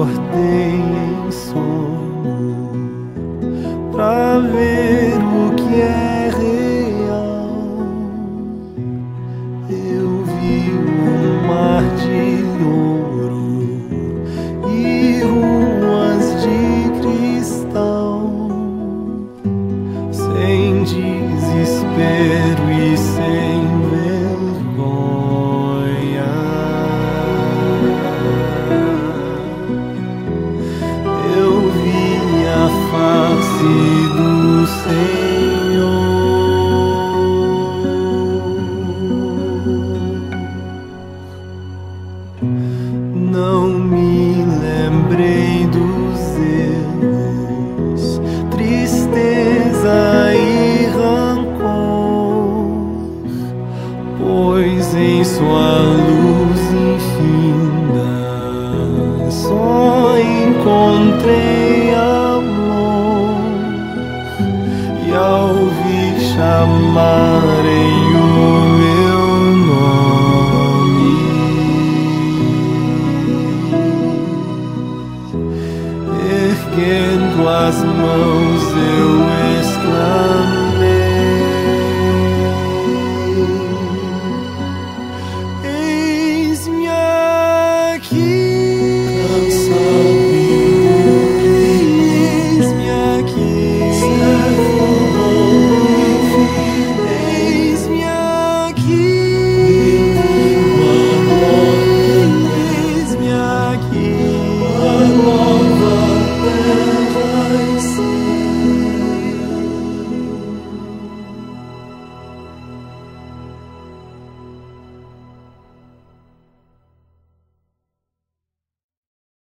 acordei em sono pra ver o que é real. Eu vi um mar de ouro e ruas de cristal, sem desespero e sem vergonha. Eu vi a face do Senhor. Não me lembrei dos erros, tristeza e rancor, pois em sua luz infinda só encontrei amor. E ao ouvir chamar